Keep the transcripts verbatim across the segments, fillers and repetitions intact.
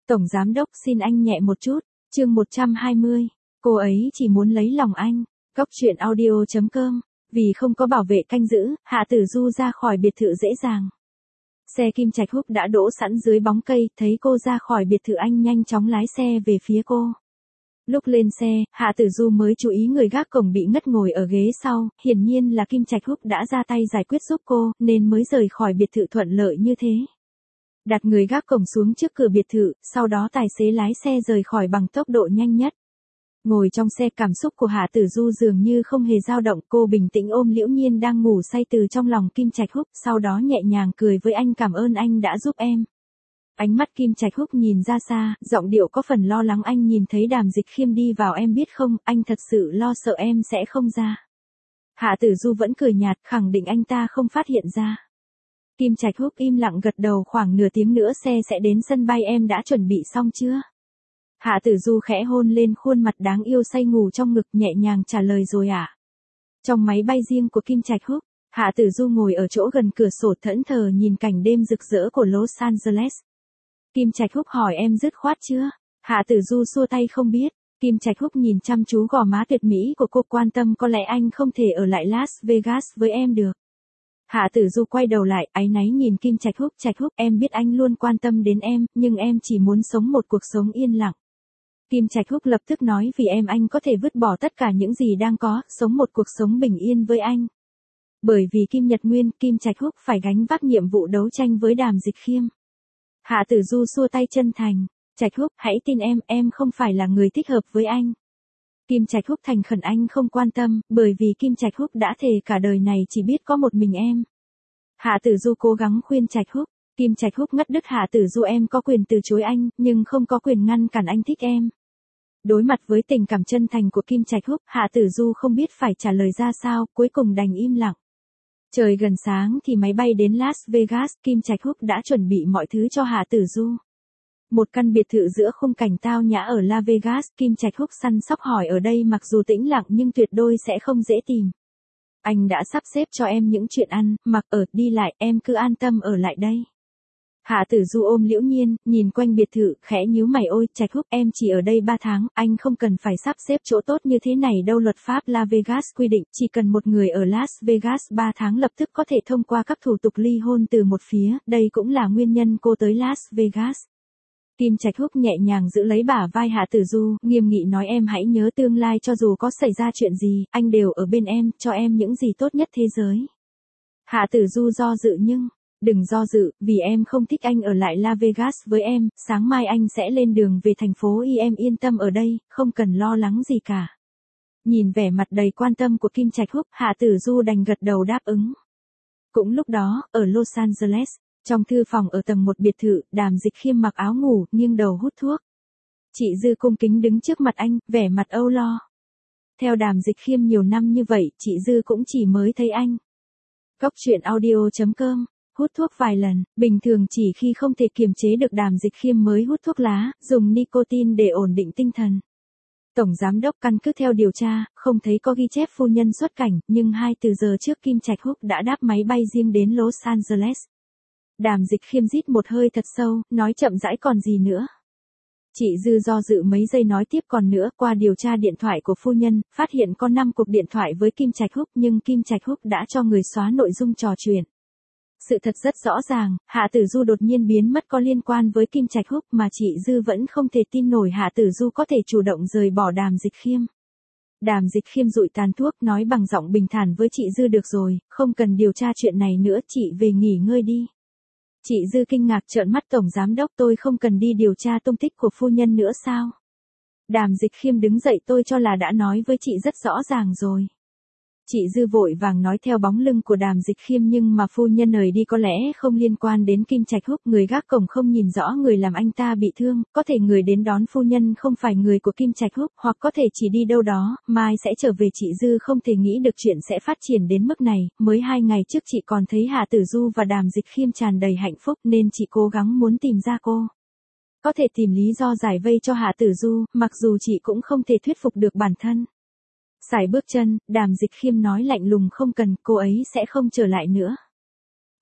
Tổng giám đốc xin anh nhẹ một chút, chương một trăm hai mươi, cô ấy chỉ muốn lấy lòng anh, Cóc truyện audio chấm com, vì không có bảo vệ canh giữ, Hạ Tử Du ra khỏi biệt thự dễ dàng. Xe Kim Trạch Húc đã đỗ sẵn dưới bóng cây, thấy cô ra khỏi biệt thự anh nhanh chóng lái xe về phía cô. Lúc lên xe, Hạ Tử Du mới chú ý người gác cổng bị ngất ngồi ở ghế sau, hiển nhiên là Kim Trạch Húc đã ra tay giải quyết giúp cô, nên mới rời khỏi biệt thự thuận lợi như thế. Đặt người gác cổng xuống trước cửa biệt thự, sau đó tài xế lái xe rời khỏi bằng tốc độ nhanh nhất. Ngồi trong xe, cảm xúc của Hạ Tử Du dường như không hề dao động, cô bình tĩnh ôm Liễu Nhiên đang ngủ say từ trong lòng Kim Trạch Húc, sau đó nhẹ nhàng cười với anh, cảm ơn anh đã giúp em. Ánh mắt Kim Trạch Húc nhìn ra xa, giọng điệu có phần lo lắng, anh nhìn thấy Đàm Dịch Khiêm đi vào em biết không, anh thật sự lo sợ em sẽ không ra. Hạ Tử Du vẫn cười nhạt, khẳng định anh ta không phát hiện ra. Kim Trạch Húc im lặng gật đầu, khoảng nửa tiếng nữa xe sẽ đến sân bay, em đã chuẩn bị xong chưa? Hạ Tử Du khẽ hôn lên khuôn mặt đáng yêu say ngủ trong ngực, nhẹ nhàng trả lời rồi ạ. À? Trong máy bay riêng của Kim Trạch Húc, Hạ Tử Du ngồi ở chỗ gần cửa sổ thẫn thờ nhìn cảnh đêm rực rỡ của Los Angeles. Kim Trạch Húc hỏi em dứt khoát chưa? Hạ Tử Du xua tay không biết. Kim Trạch Húc nhìn chăm chú gò má tuyệt mỹ của cô, quan tâm, có lẽ anh không thể ở lại Las Vegas với em được. Hạ Tử Du quay đầu lại, áy náy nhìn Kim Trạch Húc, Trạch Húc, em biết anh luôn quan tâm đến em, nhưng em chỉ muốn sống một cuộc sống yên lặng. Kim Trạch Húc lập tức nói, vì em anh có thể vứt bỏ tất cả những gì đang có, sống một cuộc sống bình yên với anh. Bởi vì Kim Nhật Nguyên, Kim Trạch Húc phải gánh vác nhiệm vụ đấu tranh với Đàm Dịch Khiêm. Hạ Tử Du xua tay chân thành, Trạch Húc, hãy tin em, em không phải là người thích hợp với anh. Kim Trạch Húc thành khẩn, anh không quan tâm, bởi vì Kim Trạch Húc đã thề cả đời này chỉ biết có một mình em. Hạ Tử Du cố gắng khuyên Trạch Húc. Kim Trạch Húc ngắt đứt, Hạ Tử Du, em có quyền từ chối anh, nhưng không có quyền ngăn cản anh thích em. Đối mặt với tình cảm chân thành của Kim Trạch Húc, Hạ Tử Du không biết phải trả lời ra sao, cuối cùng đành im lặng. Trời gần sáng thì máy bay đến Las Vegas, Kim Trạch Húc đã chuẩn bị mọi thứ cho Hạ Tử Du. Một căn biệt thự giữa khung cảnh tao nhã ở Las Vegas, Kim Trạch Húc săn sóc hỏi, ở đây mặc dù tĩnh lặng nhưng tuyệt đối sẽ không dễ tìm. Anh đã sắp xếp cho em những chuyện ăn, mặc, ở, đi lại, em cứ an tâm ở lại đây. Hạ Tử Du ôm Liễu Nhiên, nhìn quanh biệt thự, khẽ nhíu mày, ôi, Trạch Húc, em chỉ ở đây ba tháng, anh không cần phải sắp xếp chỗ tốt như thế này đâu, luật pháp Las Vegas quy định, chỉ cần một người ở Las Vegas ba tháng lập tức có thể thông qua các thủ tục ly hôn từ một phía, đây cũng là nguyên nhân cô tới Las Vegas. Kim Trạch Húc nhẹ nhàng giữ lấy bả vai Hạ Tử Du, nghiêm nghị nói, em hãy nhớ tương lai cho dù có xảy ra chuyện gì, anh đều ở bên em, cho em những gì tốt nhất thế giới. Hạ Tử Du do dự, nhưng, đừng do dự, vì em không thích anh ở lại Las Vegas với em, sáng mai anh sẽ lên đường về thành phố Y, em yên tâm ở đây, không cần lo lắng gì cả. Nhìn vẻ mặt đầy quan tâm của Kim Trạch Húc, Hạ Tử Du đành gật đầu đáp ứng. Cũng lúc đó, ở Los Angeles, trong thư phòng ở tầng một biệt thự, Đàm Dịch Khiêm mặc áo ngủ, nghiêng đầu hút thuốc. Chị Dư cung kính đứng trước mặt anh, vẻ mặt âu lo. Theo Đàm Dịch Khiêm nhiều năm như vậy, chị Dư cũng chỉ mới thấy anh. Cóc truyện audio chấm com, hút thuốc vài lần, bình thường chỉ khi không thể kiềm chế được Đàm Dịch Khiêm mới hút thuốc lá, dùng nicotine để ổn định tinh thần. Tổng giám đốc căn cứ theo điều tra, không thấy có ghi chép phu nhân xuất cảnh, nhưng hai từ giờ trước Kim Trạch Húc đã đáp máy bay riêng đến Los Angeles. Đàm Dịch Khiêm rít một hơi thật sâu, nói chậm rãi, còn gì nữa? Chị Dư do dự mấy giây nói tiếp, còn nữa, qua điều tra điện thoại của phu nhân, phát hiện có năm cuộc điện thoại với Kim Trạch Húc, nhưng Kim Trạch Húc đã cho người xóa nội dung trò chuyện. Sự thật rất rõ ràng, Hạ Tử Du đột nhiên biến mất có liên quan với Kim Trạch Húc, mà chị Dư vẫn không thể tin nổi Hạ Tử Du có thể chủ động rời bỏ Đàm Dịch Khiêm. Đàm Dịch Khiêm dụi tàn thuốc, nói bằng giọng bình thản với chị Dư, được rồi, không cần điều tra chuyện này nữa, chị về nghỉ ngơi đi. Chị Dư kinh ngạc trợn mắt, tổng giám đốc, tôi không cần đi điều tra tung tích của phu nhân nữa sao? Đàm Dịch Khiêm đứng dậy, tôi cho là đã nói với chị rất rõ ràng rồi. Chị Dư vội vàng nói theo bóng lưng của Đàm Dịch Khiêm, nhưng mà phu nhân rời đi có lẽ không liên quan đến Kim Trạch Húc, người gác cổng không nhìn rõ người làm anh ta bị thương, có thể người đến đón phu nhân không phải người của Kim Trạch Húc, hoặc có thể chỉ đi đâu đó, mai sẽ trở về. Chị Dư không thể nghĩ được chuyện sẽ phát triển đến mức này, mới hai ngày trước chị còn thấy Hạ Tử Du và Đàm Dịch Khiêm tràn đầy hạnh phúc nên chị cố gắng muốn tìm ra cô. Có thể tìm lý do giải vây cho Hạ Tử Du, mặc dù chị cũng không thể thuyết phục được bản thân. Sải bước chân, Đàm Dịch Khiêm nói lạnh lùng, không cần, cô ấy sẽ không trở lại nữa.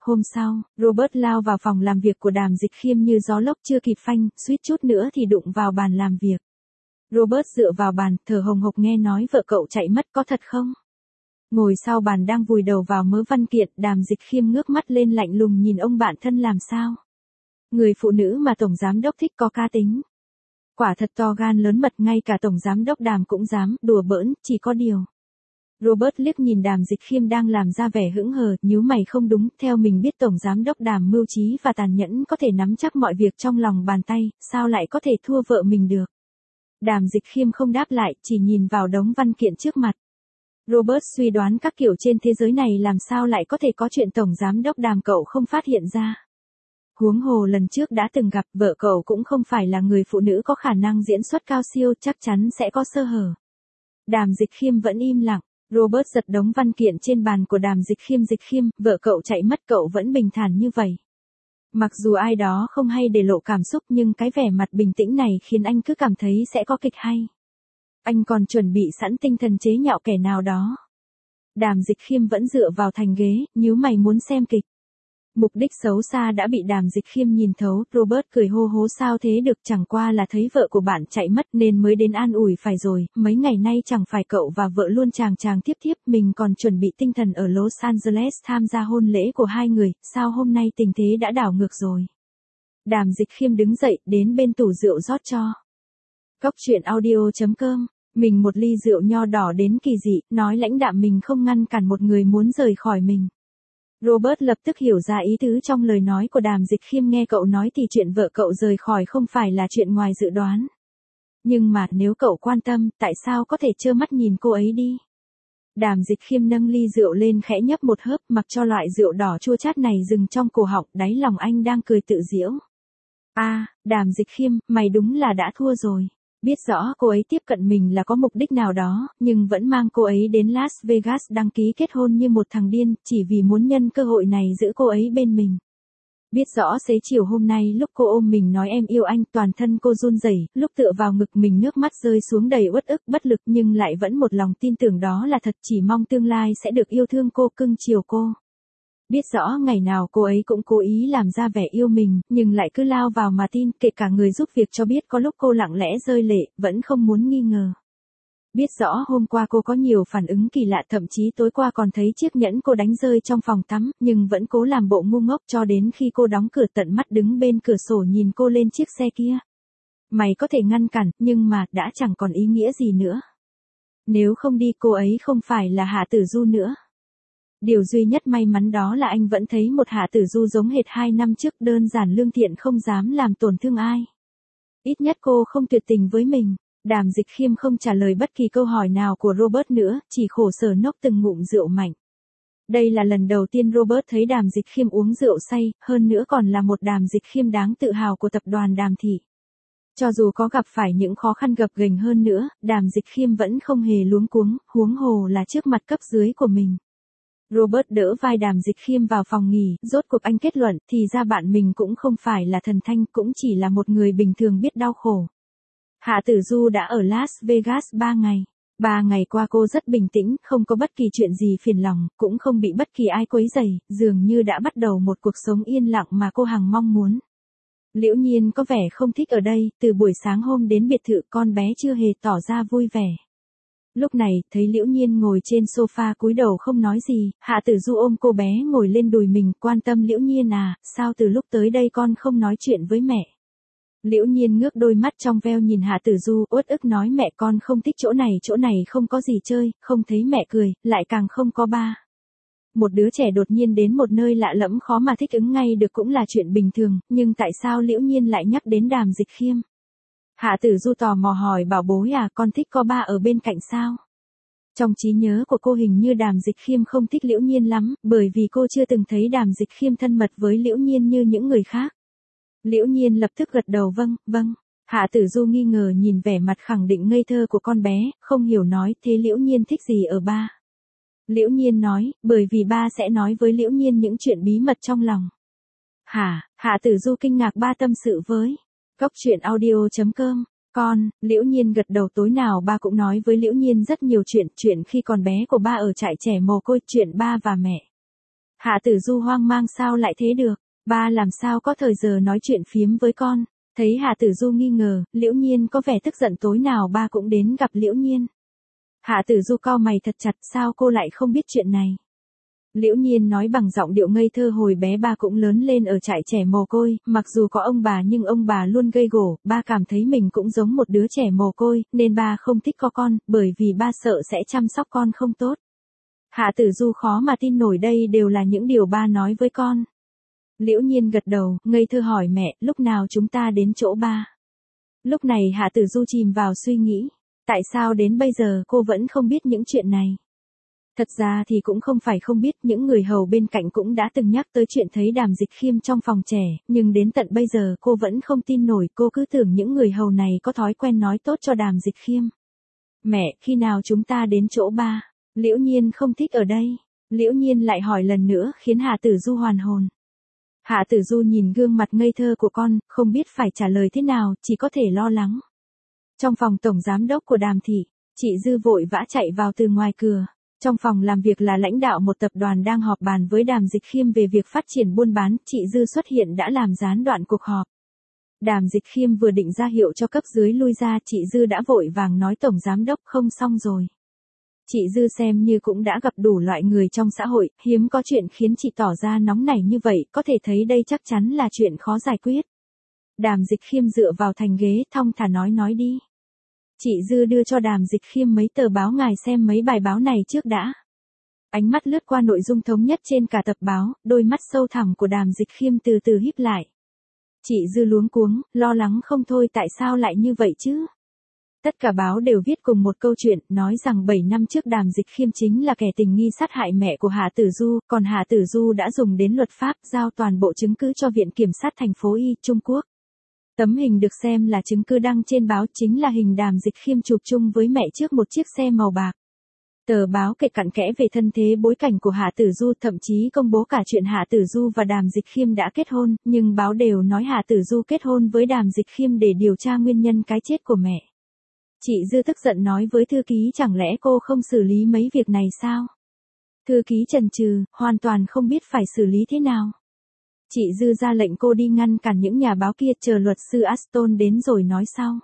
Hôm sau, Robert lao vào phòng làm việc của Đàm Dịch Khiêm như gió lốc chưa kịp phanh, suýt chút nữa thì đụng vào bàn làm việc. Robert dựa vào bàn, thở hồng hộc nghe nói vợ cậu chạy mất, có thật không? Ngồi sau bàn đang vùi đầu vào mớ văn kiện, Đàm Dịch Khiêm ngước mắt lên lạnh lùng nhìn ông bạn thân làm sao. Người phụ nữ mà tổng giám đốc thích có cá tính. Quả thật to gan lớn mật, ngay cả tổng giám đốc Đàm cũng dám, đùa bỡn, chỉ có điều. Robert liếc nhìn Đàm Dịch Khiêm đang làm ra vẻ hững hờ, nhíu mày không đúng, theo mình biết tổng giám đốc Đàm mưu trí và tàn nhẫn có thể nắm chắc mọi việc trong lòng bàn tay, sao lại có thể thua vợ mình được. Đàm Dịch Khiêm không đáp lại, chỉ nhìn vào đống văn kiện trước mặt. Robert suy đoán các kiểu trên thế giới này làm sao lại có thể có chuyện tổng giám đốc Đàm cậu không phát hiện ra. Huống hồ lần trước đã từng gặp, vợ cậu cũng không phải là người phụ nữ có khả năng diễn xuất cao siêu, chắc chắn sẽ có sơ hở. Đàm Dịch Khiêm vẫn im lặng. Robert giật đống văn kiện trên bàn của Đàm Dịch Khiêm. Dịch Khiêm, vợ cậu chạy mất cậu vẫn bình thản như vậy. Mặc dù ai đó không hay để lộ cảm xúc nhưng cái vẻ mặt bình tĩnh này khiến anh cứ cảm thấy sẽ có kịch hay. Anh còn chuẩn bị sẵn tinh thần chế nhạo kẻ nào đó. Đàm Dịch Khiêm vẫn dựa vào thành ghế, nhíu mày muốn xem kịch. Mục đích xấu xa đã bị Đàm Dịch Khiêm nhìn thấu, Robert cười hô hố sao thế được, chẳng qua là thấy vợ của bạn chạy mất nên mới đến an ủi phải rồi, mấy ngày nay chẳng phải cậu và vợ luôn chàng chàng tiếp tiếp, mình còn chuẩn bị tinh thần ở Los Angeles tham gia hôn lễ của hai người, sao hôm nay tình thế đã đảo ngược rồi. Đàm Dịch Khiêm đứng dậy, đến bên tủ rượu rót cho. Cóc truyện audio chấm com, mình một ly rượu nho đỏ đến kỳ dị, nói lãnh đạm mình không ngăn cản một người muốn rời khỏi mình. Robert lập tức hiểu ra ý tứ trong lời nói của Đàm Dịch Khiêm, nghe cậu nói thì chuyện vợ cậu rời khỏi không phải là chuyện ngoài dự đoán. Nhưng mà nếu cậu quan tâm, tại sao có thể trơ mắt nhìn cô ấy đi? Đàm Dịch Khiêm nâng ly rượu lên khẽ nhấp một hớp, mặc cho loại rượu đỏ chua chát này dừng trong cổ họng, đáy lòng anh đang cười tự giễu. A, à, Đàm Dịch Khiêm, mày đúng là đã thua rồi. Biết rõ cô ấy tiếp cận mình là có mục đích nào đó, nhưng vẫn mang cô ấy đến Las Vegas đăng ký kết hôn như một thằng điên, chỉ vì muốn nhân cơ hội này giữ cô ấy bên mình. Biết rõ xế chiều hôm nay lúc cô ôm mình nói em yêu anh, toàn thân cô run rẩy, lúc tựa vào ngực mình nước mắt rơi xuống đầy uất ức bất lực, nhưng lại vẫn một lòng tin tưởng đó là thật, chỉ mong tương lai sẽ được yêu thương cô, cưng chiều cô. Biết rõ ngày nào cô ấy cũng cố ý làm ra vẻ yêu mình, nhưng lại cứ lao vào mà tin, kể cả người giúp việc cho biết có lúc cô lặng lẽ rơi lệ, vẫn không muốn nghi ngờ. Biết rõ hôm qua cô có nhiều phản ứng kỳ lạ, thậm chí tối qua còn thấy chiếc nhẫn cô đánh rơi trong phòng tắm, nhưng vẫn cố làm bộ ngu ngốc cho đến khi cô đóng cửa, tận mắt đứng bên cửa sổ nhìn cô lên chiếc xe kia. Mày có thể ngăn cản, nhưng mà đã chẳng còn ý nghĩa gì nữa. Nếu không đi cô ấy không phải là Hạ Tử Du nữa. Điều duy nhất may mắn đó là anh vẫn thấy một Hạ Tử Du giống hệt hai năm trước, đơn giản lương thiện, không dám làm tổn thương ai. Ít nhất cô không tuyệt tình với mình. Đàm Dịch Khiêm không trả lời bất kỳ câu hỏi nào của Robert nữa, chỉ khổ sở nốc từng ngụm rượu mạnh. Đây là lần đầu tiên Robert thấy Đàm Dịch Khiêm uống rượu say, hơn nữa còn là một Đàm Dịch Khiêm đáng tự hào của tập đoàn Đàm Thị. Cho dù có gặp phải những khó khăn gập ghềnh hơn nữa, Đàm Dịch Khiêm vẫn không hề luống cuống, huống hồ là trước mặt cấp dưới của mình. Robert đỡ vai Đàm Dịch Khiêm vào phòng nghỉ, rốt cuộc anh kết luận, thì ra bạn mình cũng không phải là thần thanh, cũng chỉ là một người bình thường biết đau khổ. Hạ Tử Du đã ở Las Vegas ba ngày. Ba ngày qua cô rất bình tĩnh, không có bất kỳ chuyện gì phiền lòng, cũng không bị bất kỳ ai quấy rầy, dường như đã bắt đầu một cuộc sống yên lặng mà cô hằng mong muốn. Liễu Nhiên có vẻ không thích ở đây, từ buổi sáng hôm đến biệt thự con bé chưa hề tỏ ra vui vẻ. Lúc này, thấy Liễu Nhiên ngồi trên sofa cúi đầu không nói gì, Hạ Tử Du ôm cô bé ngồi lên đùi mình, quan tâm Liễu Nhiên à, sao từ lúc tới đây con không nói chuyện với mẹ. Liễu Nhiên ngước đôi mắt trong veo nhìn Hạ Tử Du, uất ức nói mẹ con không thích chỗ này, chỗ này không có gì chơi, không thấy mẹ cười, lại càng không có ba. Một đứa trẻ đột nhiên đến một nơi lạ lẫm khó mà thích ứng ngay được cũng là chuyện bình thường, nhưng tại sao Liễu Nhiên lại nhắc đến Đàm Dịch Khiêm? Hạ Tử Du tò mò hỏi, bảo bối à, con thích có ba ở bên cạnh sao? Trong trí nhớ của cô hình như Đàm Dịch Khiêm không thích Liễu Nhiên lắm, bởi vì cô chưa từng thấy Đàm Dịch Khiêm thân mật với Liễu Nhiên như những người khác. Liễu Nhiên lập tức gật đầu vâng, vâng. Hạ Tử Du nghi ngờ nhìn vẻ mặt khẳng định ngây thơ của con bé, không hiểu nói, thế Liễu Nhiên thích gì ở ba? Liễu Nhiên nói, bởi vì ba sẽ nói với Liễu Nhiên những chuyện bí mật trong lòng. Hả? Hạ Tử Du kinh ngạc, ba tâm sự với cóc truyện audio chấm com. Con, Liễu Nhiên gật đầu, tối nào ba cũng nói với Liễu Nhiên rất nhiều chuyện, chuyện khi còn bé của ba ở trại trẻ mồ côi, chuyện ba và mẹ. Hạ Tử Du hoang mang sao lại thế được, ba làm sao có thời giờ nói chuyện phiếm với con. Thấy Hạ Tử Du nghi ngờ, Liễu Nhiên có vẻ tức giận tối nào ba cũng đến gặp Liễu Nhiên. Hạ Tử Du cau mày thật chặt, sao cô lại không biết chuyện này. Liễu Nhiên nói bằng giọng điệu ngây thơ, hồi bé ba cũng lớn lên ở trại trẻ mồ côi, mặc dù có ông bà nhưng ông bà luôn gây gổ, ba cảm thấy mình cũng giống một đứa trẻ mồ côi, nên ba không thích có con, bởi vì ba sợ sẽ chăm sóc con không tốt. Hạ Tử Du khó mà tin nổi đây đều là những điều ba nói với con. Liễu Nhiên gật đầu, ngây thơ hỏi mẹ, lúc nào chúng ta đến chỗ ba? Lúc này Hạ Tử Du chìm vào suy nghĩ, tại sao đến bây giờ cô vẫn không biết những chuyện này? Thật ra thì cũng không phải không biết, những người hầu bên cạnh cũng đã từng nhắc tới chuyện thấy Đàm Dịch Khiêm trong phòng trẻ, nhưng đến tận bây giờ cô vẫn không tin nổi, cô cứ tưởng những người hầu này có thói quen nói tốt cho Đàm Dịch Khiêm. Mẹ, khi nào chúng ta đến chỗ ba? Liễu Nhiên không thích ở đây. Liễu Nhiên lại hỏi lần nữa khiến Hạ Tử Du hoàn hồn. Hạ Tử Du nhìn gương mặt ngây thơ của con, không biết phải trả lời thế nào, chỉ có thể lo lắng. Trong phòng tổng giám đốc của Đàm thị, chị Dư vội vã chạy vào từ ngoài cửa. Trong phòng làm việc là lãnh đạo một tập đoàn đang họp bàn với Đàm Dịch Khiêm về việc phát triển buôn bán, chị Dư xuất hiện đã làm gián đoạn cuộc họp. Đàm Dịch Khiêm vừa định ra hiệu cho cấp dưới lui ra, chị Dư đã vội vàng nói tổng giám đốc không xong rồi. Chị Dư xem như cũng đã gặp đủ loại người trong xã hội, hiếm có chuyện khiến chị tỏ ra nóng nảy như vậy, có thể thấy đây chắc chắn là chuyện khó giải quyết. Đàm Dịch Khiêm dựa vào thành ghế, thong thả nói nói đi. Chị Dư đưa cho Đàm Dịch Khiêm mấy tờ báo, ngài xem mấy bài báo này trước đã. Ánh mắt lướt qua nội dung thống nhất trên cả tập báo, đôi mắt sâu thẳm của Đàm Dịch Khiêm từ từ híp lại. Chị Dư luống cuống, lo lắng không thôi, tại sao lại như vậy chứ? Tất cả báo đều viết cùng một câu chuyện, nói rằng bảy năm trước Đàm Dịch Khiêm chính là kẻ tình nghi sát hại mẹ của Hạ Tử Du, còn Hạ Tử Du đã dùng đến luật pháp giao toàn bộ chứng cứ cho Viện Kiểm sát thành phố Y, Trung Quốc. Tấm hình được xem là chứng cứ đăng trên báo chính là hình Đàm Dịch Khiêm chụp chung với mẹ trước một chiếc xe màu bạc. Tờ báo kể cặn kẽ về thân thế bối cảnh của Hạ Tử Du, thậm chí công bố cả chuyện Hạ Tử Du và Đàm Dịch Khiêm đã kết hôn, nhưng báo đều nói Hạ Tử Du kết hôn với Đàm Dịch Khiêm để điều tra nguyên nhân cái chết của mẹ. Chị Dư tức giận nói với thư ký, chẳng lẽ cô không xử lý mấy việc này sao? Thư ký chần chừ, hoàn toàn không biết phải xử lý thế nào. Chị Dư ra lệnh cô đi ngăn cản những nhà báo kia, chờ luật sư Aston đến rồi nói sau.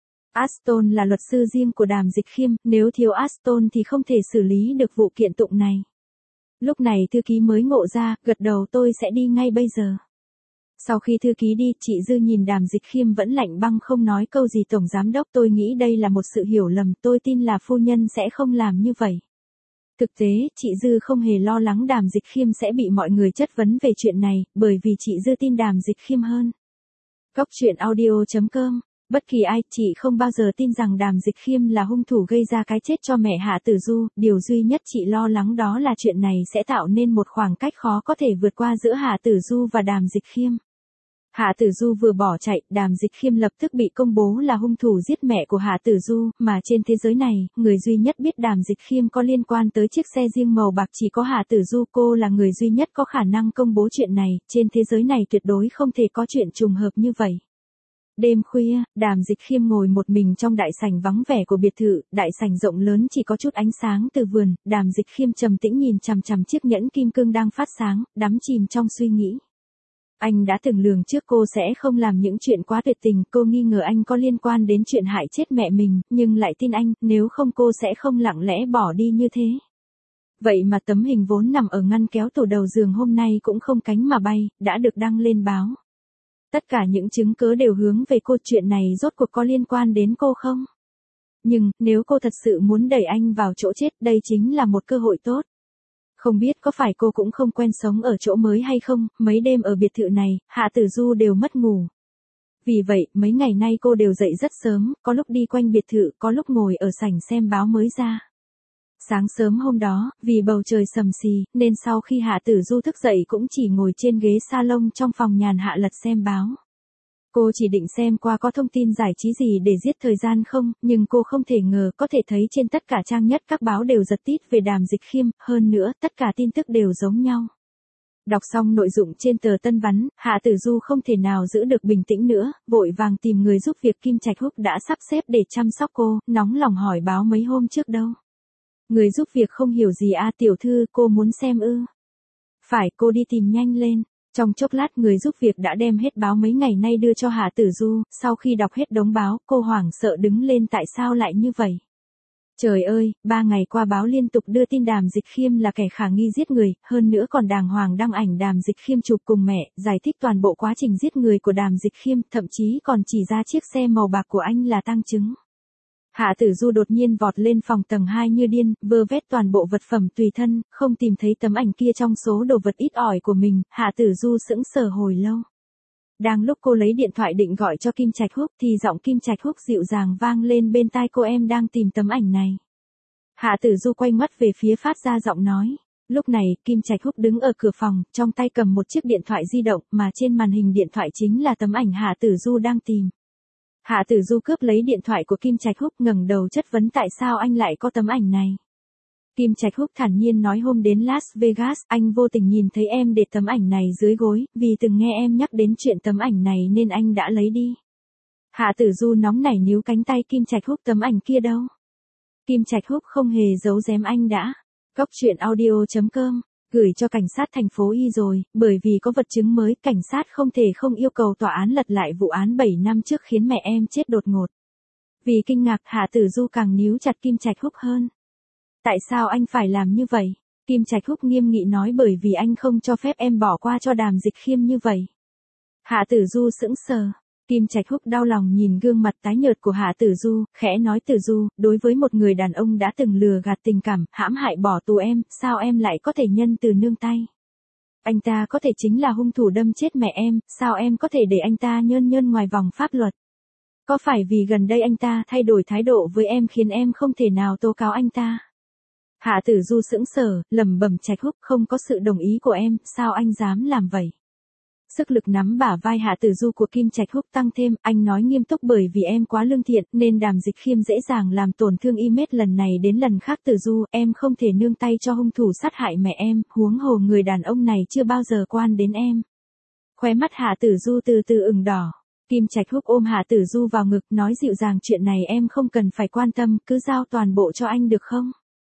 Aston là luật sư riêng của Đàm Dịch Khiêm, nếu thiếu Aston thì không thể xử lý được vụ kiện tụng này. Lúc này thư ký mới ngộ ra, gật đầu, tôi sẽ đi ngay bây giờ. Sau khi thư ký đi, chị Dư nhìn Đàm Dịch Khiêm vẫn lạnh băng không nói câu gì. Tổng giám đốc, tôi nghĩ đây là một sự hiểu lầm, tôi tin là phu nhân sẽ không làm như vậy. Thực tế, chị Dư không hề lo lắng Đàm Dịch Khiêm sẽ bị mọi người chất vấn về chuyện này, bởi vì chị Dư tin Đàm Dịch Khiêm hơn. Góc truyện audio chấm com. Bất kỳ ai, chị không bao giờ tin rằng Đàm Dịch Khiêm là hung thủ gây ra cái chết cho mẹ Hạ Tử Du, điều duy nhất chị lo lắng đó là chuyện này sẽ tạo nên một khoảng cách khó có thể vượt qua giữa Hạ Tử Du và Đàm Dịch Khiêm. Hạ Tử Du vừa bỏ chạy, Đàm Dịch Khiêm lập tức bị công bố là hung thủ giết mẹ của Hạ Tử Du, mà trên thế giới này, người duy nhất biết Đàm Dịch Khiêm có liên quan tới chiếc xe riêng màu bạc chỉ có Hạ Tử Du, cô là người duy nhất có khả năng công bố chuyện này, trên thế giới này tuyệt đối không thể có chuyện trùng hợp như vậy. Đêm khuya, Đàm Dịch Khiêm ngồi một mình trong đại sảnh vắng vẻ của biệt thự, đại sảnh rộng lớn chỉ có chút ánh sáng từ vườn, Đàm Dịch Khiêm trầm tĩnh nhìn chằm chằm chiếc nhẫn kim cương đang phát sáng, đắm chìm trong suy nghĩ. Anh đã từng lường trước cô sẽ không làm những chuyện quá tuyệt tình, cô nghi ngờ anh có liên quan đến chuyện hại chết mẹ mình, nhưng lại tin anh, nếu không cô sẽ không lặng lẽ bỏ đi như thế. Vậy mà tấm hình vốn nằm ở ngăn kéo tủ đầu giường hôm nay cũng không cánh mà bay, đã được đăng lên báo. Tất cả những chứng cứ đều hướng về cô, chuyện này rốt cuộc có liên quan đến cô không? Nhưng, nếu cô thật sự muốn đẩy anh vào chỗ chết, đây chính là một cơ hội tốt. Không biết có phải cô cũng không quen sống ở chỗ mới hay không, mấy đêm ở biệt thự này, Hạ Tử Du đều mất ngủ. Vì vậy, mấy ngày nay cô đều dậy rất sớm, có lúc đi quanh biệt thự, có lúc ngồi ở sảnh xem báo mới ra. Sáng sớm hôm đó, vì bầu trời sầm xì, nên sau khi Hạ Tử Du thức dậy cũng chỉ ngồi trên ghế salon trong phòng nhàn hạ lật xem báo. Cô chỉ định xem qua có thông tin giải trí gì để giết thời gian không, nhưng cô không thể ngờ có thể thấy trên tất cả trang nhất các báo đều giật tít về Đàm Dịch Khiêm, hơn nữa, tất cả tin tức đều giống nhau. Đọc xong nội dung trên tờ Tân Văn, Hạ Tử Du không thể nào giữ được bình tĩnh nữa, vội vàng tìm người giúp việc Kim Trạch Húc đã sắp xếp để chăm sóc cô, nóng lòng hỏi báo mấy hôm trước đâu. Người giúp việc không hiểu gì, a tiểu thư, cô muốn xem ư? Phải, cô đi tìm nhanh lên. Trong chốc lát người giúp việc đã đem hết báo mấy ngày nay đưa cho Hạ Tử Du, sau khi đọc hết đống báo, cô hoảng sợ đứng lên tại sao lại như vậy. Trời ơi, ba ngày qua báo liên tục đưa tin Đàm Dịch Khiêm là kẻ khả nghi giết người, hơn nữa còn đàng hoàng đăng ảnh Đàm Dịch Khiêm chụp cùng mẹ, giải thích toàn bộ quá trình giết người của Đàm Dịch Khiêm, thậm chí còn chỉ ra chiếc xe màu bạc của anh là tang chứng. Hạ Tử Du đột nhiên vọt lên phòng tầng hai như điên, vơ vét toàn bộ vật phẩm tùy thân, không tìm thấy tấm ảnh kia trong số đồ vật ít ỏi của mình, Hạ Tử Du sững sờ hồi lâu. Đang lúc cô lấy điện thoại định gọi cho Kim Trạch Húc thì giọng Kim Trạch Húc dịu dàng vang lên bên tai cô, em đang tìm tấm ảnh này. Hạ Tử Du quay mắt về phía phát ra giọng nói. Lúc này, Kim Trạch Húc đứng ở cửa phòng, trong tay cầm một chiếc điện thoại di động mà trên màn hình điện thoại chính là tấm ảnh Hạ Tử Du đang tìm. Hạ Tử Du cướp lấy điện thoại của Kim Trạch Húc ngẩng đầu chất vấn tại sao anh lại có tấm ảnh này. Kim Trạch Húc thản nhiên nói hôm đến Las Vegas, anh vô tình nhìn thấy em để tấm ảnh này dưới gối, vì từng nghe em nhắc đến chuyện tấm ảnh này nên anh đã lấy đi. Hạ Tử Du nóng nảy níu cánh tay Kim Trạch Húc, tấm ảnh kia đâu? Kim Trạch Húc không hề giấu giếm, anh đã. Cóc truyện audio chấm com, gửi cho cảnh sát thành phố Y rồi, bởi vì có vật chứng mới, cảnh sát không thể không yêu cầu tòa án lật lại vụ án bảy năm trước khiến mẹ em chết đột ngột. Vì kinh ngạc, Hạ Tử Du càng níu chặt Kim Trạch Húc hơn. Tại sao anh phải làm như vậy? Kim Trạch Húc nghiêm nghị nói, bởi vì anh không cho phép em bỏ qua cho Đàm Dịch Khiêm như vậy. Hạ Tử Du sững sờ. Kim Trạch Húc đau lòng nhìn gương mặt tái nhợt của Hạ Tử Du, khẽ nói, Tử Du, đối với một người đàn ông đã từng lừa gạt tình cảm, hãm hại bỏ tù em, sao em lại có thể nhân từ nương tay? Anh ta có thể chính là hung thủ đâm chết mẹ em, sao em có thể để anh ta nhơn nhơn ngoài vòng pháp luật? Có phải vì gần đây anh ta thay đổi thái độ với em khiến em không thể nào tố cáo anh ta? Hạ Tử Du sững sờ, lẩm bẩm, Trạch Húc, không có sự đồng ý của em, sao anh dám làm vậy? Sức lực nắm bả vai Hạ Tử Du của Kim Trạch Húc tăng thêm, anh nói nghiêm túc, bởi vì em quá lương thiện nên Đàm Dịch Khiêm dễ dàng làm tổn thương im hết lần này đến lần khác. Tử Du, em không thể nương tay cho hung thủ sát hại mẹ em, huống hồ người đàn ông này chưa bao giờ quan đến em. Khóe mắt Hạ Tử Du từ từ ửng đỏ. Kim Trạch Húc ôm Hạ Tử Du vào ngực, nói dịu dàng, chuyện này em không cần phải quan tâm, cứ giao toàn bộ cho anh được không?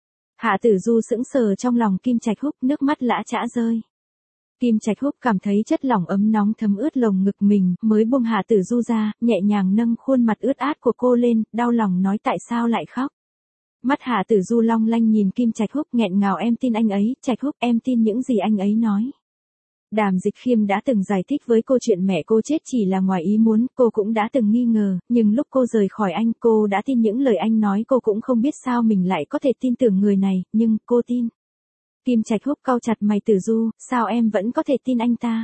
Hạ Tử Du sững sờ trong lòng Kim Trạch Húc, nước mắt lã chã rơi. Kim Trạch Húc cảm thấy chất lỏng ấm nóng thấm ướt lồng ngực mình, mới buông Hạ Tử Du ra, nhẹ nhàng nâng khuôn mặt ướt át của cô lên, đau lòng nói, tại sao lại khóc? Mắt Hạ Tử Du long lanh nhìn Kim Trạch Húc, nghẹn ngào, em tin anh ấy. Trạch Húc, em tin những gì anh ấy nói. Đàm Dịch Khiêm đã từng giải thích với cô chuyện mẹ cô chết chỉ là ngoài ý muốn, cô cũng đã từng nghi ngờ, nhưng lúc cô rời khỏi anh, cô đã tin những lời anh nói, cô cũng không biết sao mình lại có thể tin tưởng người này, nhưng cô tin. Kim Trạch Húc cau chặt mày, Tử Du, sao em vẫn có thể tin anh ta?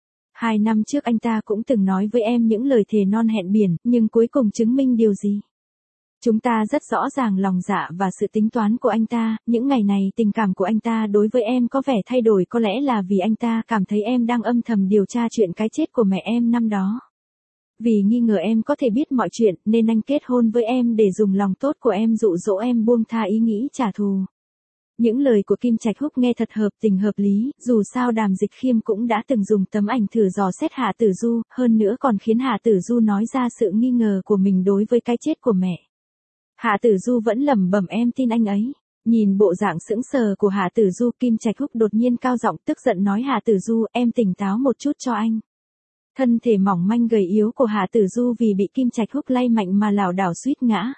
Hai năm trước anh ta cũng từng nói với em những lời thề non hẹn biển, nhưng cuối cùng chứng minh điều gì? Chúng ta rất rõ ràng lòng dạ và sự tính toán của anh ta, những ngày này tình cảm của anh ta đối với em có vẻ thay đổi, có lẽ là vì anh ta cảm thấy em đang âm thầm điều tra chuyện cái chết của mẹ em năm đó. Vì nghi ngờ em có thể biết mọi chuyện, nên anh kết hôn với em để dùng lòng tốt của em dụ dỗ em buông tha ý nghĩ trả thù. Những lời của Kim Trạch Húc nghe thật hợp tình hợp lý, dù sao Đàm Dịch Khiêm cũng đã từng dùng tấm ảnh thử dò xét Hạ Tử Du, hơn nữa còn khiến Hạ Tử Du nói ra sự nghi ngờ của mình đối với cái chết của mẹ. Hạ Tử Du vẫn lẩm bẩm, em tin anh ấy. Nhìn bộ dạng sững sờ của Hạ Tử Du, Kim Trạch Húc đột nhiên cao giọng tức giận nói, Hạ Tử Du, em tỉnh táo một chút cho anh. Thân thể mỏng manh gầy yếu của Hạ Tử Du vì bị Kim Trạch Húc lay mạnh mà lảo đảo suýt ngã.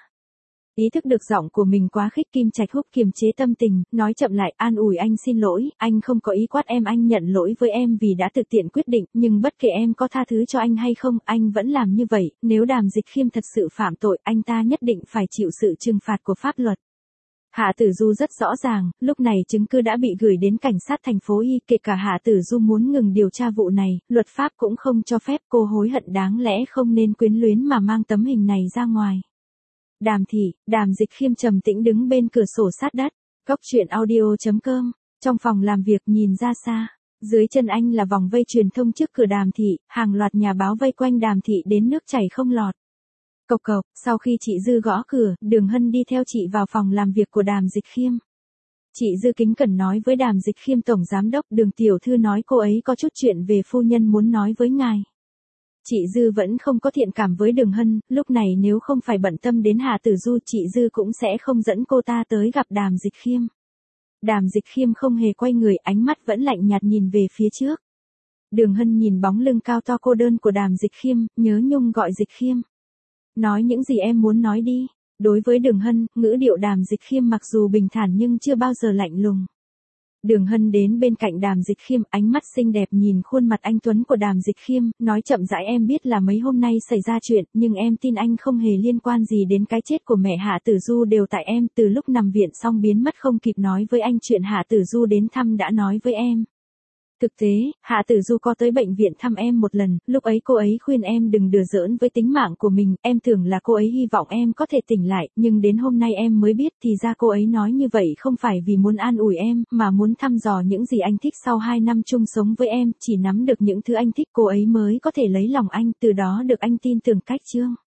Ý thức được giọng của mình quá khích, Kim Trạch Húc kiềm chế tâm tình, nói chậm lại, an ủi, anh xin lỗi, anh không có ý quát em, anh nhận lỗi với em vì đã tự tiện quyết định, nhưng bất kể em có tha thứ cho anh hay không, anh vẫn làm như vậy, nếu Đàm Dịch Khiêm thật sự phạm tội, anh ta nhất định phải chịu sự trừng phạt của pháp luật. Hạ Tử Du rất rõ ràng, lúc này chứng cứ đã bị gửi đến cảnh sát thành phố Y, kể cả Hạ Tử Du muốn ngừng điều tra vụ này, luật pháp cũng không cho phép, cô hối hận đáng lẽ không nên quyến luyến mà mang tấm hình này ra ngoài. Đàm thị, Đàm Dịch Khiêm trầm tĩnh đứng bên cửa sổ sát đất. Cóc truyện audio chấm com, trong phòng làm việc nhìn ra xa. Dưới chân anh là vòng vây truyền thông trước cửa Đàm thị, hàng loạt nhà báo vây quanh Đàm thị đến nước chảy không lọt. Cộc cộc, sau khi chị Dư gõ cửa, Đường Hân đi theo chị vào phòng làm việc của Đàm Dịch Khiêm. Chị Dư kính cẩn nói với Đàm Dịch Khiêm, tổng giám đốc Đường tiểu thư nói cô ấy có chút chuyện về phu nhân muốn nói với ngài. Chị Dư vẫn không có thiện cảm với Đường Hân, lúc này nếu không phải bận tâm đến Hạ Tử Du, chị Dư cũng sẽ không dẫn cô ta tới gặp Đàm Dịch Khiêm. Đàm Dịch Khiêm không hề quay người, ánh mắt vẫn lạnh nhạt nhìn về phía trước. Đường Hân nhìn bóng lưng cao to cô đơn của Đàm Dịch Khiêm, nhớ nhung gọi Dịch Khiêm. Nói những gì em muốn nói đi. Đối với Đường Hân, ngữ điệu Đàm Dịch Khiêm mặc dù bình thản nhưng chưa bao giờ lạnh lùng. Đường Hân đến bên cạnh Đàm Dịch Khiêm, ánh mắt xinh đẹp nhìn khuôn mặt anh tuấn của Đàm Dịch Khiêm, nói chậm rãi em biết là mấy hôm nay xảy ra chuyện, nhưng em tin anh không hề liên quan gì đến cái chết của mẹ Hạ Tử Du, đều tại em, từ lúc nằm viện xong biến mất không kịp nói với anh chuyện Hạ Tử Du đến thăm đã nói với em. Thực tế, Hạ Tử Du có tới bệnh viện thăm em một lần, lúc ấy cô ấy khuyên em đừng đùa giỡn với tính mạng của mình, em tưởng là cô ấy hy vọng em có thể tỉnh lại, nhưng đến hôm nay em mới biết thì ra cô ấy nói như vậy không phải vì muốn an ủi em, mà muốn thăm dò những gì anh thích sau hai năm chung sống với em, chỉ nắm được những thứ anh thích cô ấy mới có thể lấy lòng anh, từ đó được anh tin tưởng cách chương.